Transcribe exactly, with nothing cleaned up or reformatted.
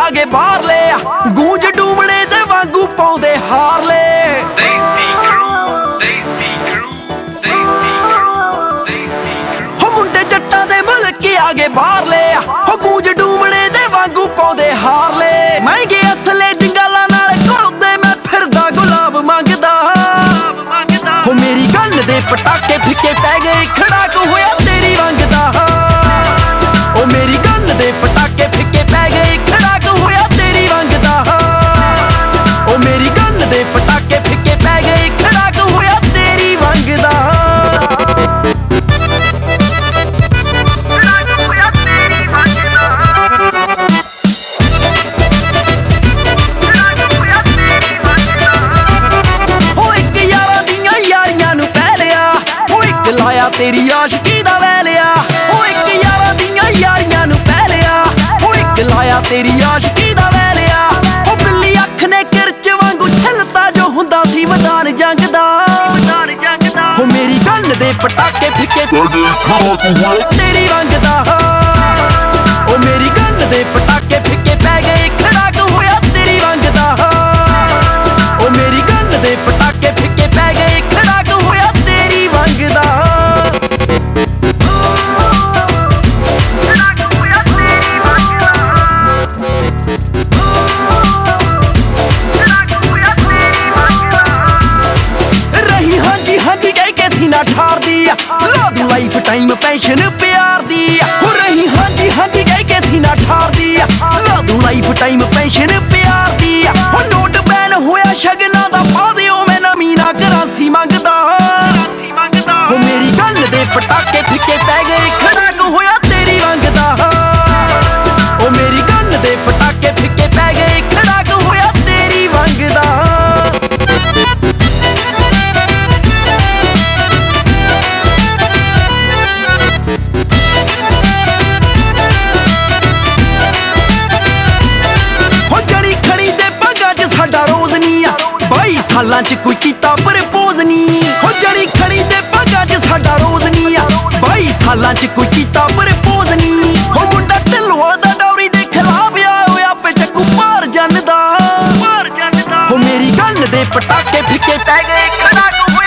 आगे बाहर ले गूंज डूमने दे वांगू पाउंदे हार ले हो मुंडे जट्टां दे मुल्क आगे बाहर ले हो गूंज डूमने दे वांगू पाउंदे हार ले महंगे असले जंगलां नाल घुलदे मैं फिरदा गुलाब मंगदा हो मेरी गन दे पटाके फिक्के पै गए खड़ाक होया तेरी वंगदा ओ मेरी गन दे पटाके फिक्के पै गए खड़ाक होया तेरी वंगदा ओ मेरी गन दे पटाके फिक्के पै गए खड़ाक होया तेरी वंगदा लाया तेरी आशिकी दा वैलिया ओ इक यारां दियां यारियां नू पै लिया ओ इक लाया तेरी आशिकी दा वैलिया ओ बिल्ली अख ने किरच वांगू छिलता जो हुंदा सी मैदान जंग दा ओ मेरी गन दे पटाके फिक्के तेरी वंगदा ओ मेरी गन दे पटाके फिक्के पै गए खड़ाक होया तेरी वंगदा ओ मेरी गन दे पटाके फिक्के पै गए खड़ाक होया तेरी वंगदा ठार दी ला दूं लाइफ टाइम पेंशन प्यार दी हो रही हांजी हांजी कह के सीना ठार दी ला दूं लाइफ टाइम पेंशन प्यार दी हो नोट बैन होया शगना दा पा दिओ मैं नवीं ना करांसी मंगदा हो मेरी गन दे पटाके फिक्के पै गए खड़ाक होया तेरी वंगदा ओ मेरी गन दे पटाके फिक्के पै गए खड़ाक होया तेरी वंगदा सालां च कोई कीता प्रपोज नी हो जड़ी खड़ी ते भागां च साडा रोज नी आ बाई सालां च कोई कीता प्रपोज नी हो मुंडा ढिल्लों दा डौरी दे खिलाफ आ होया पे चक्कू पार जन दा हो मेरी गन दे पटाके फिक्के पै गए खड़ाक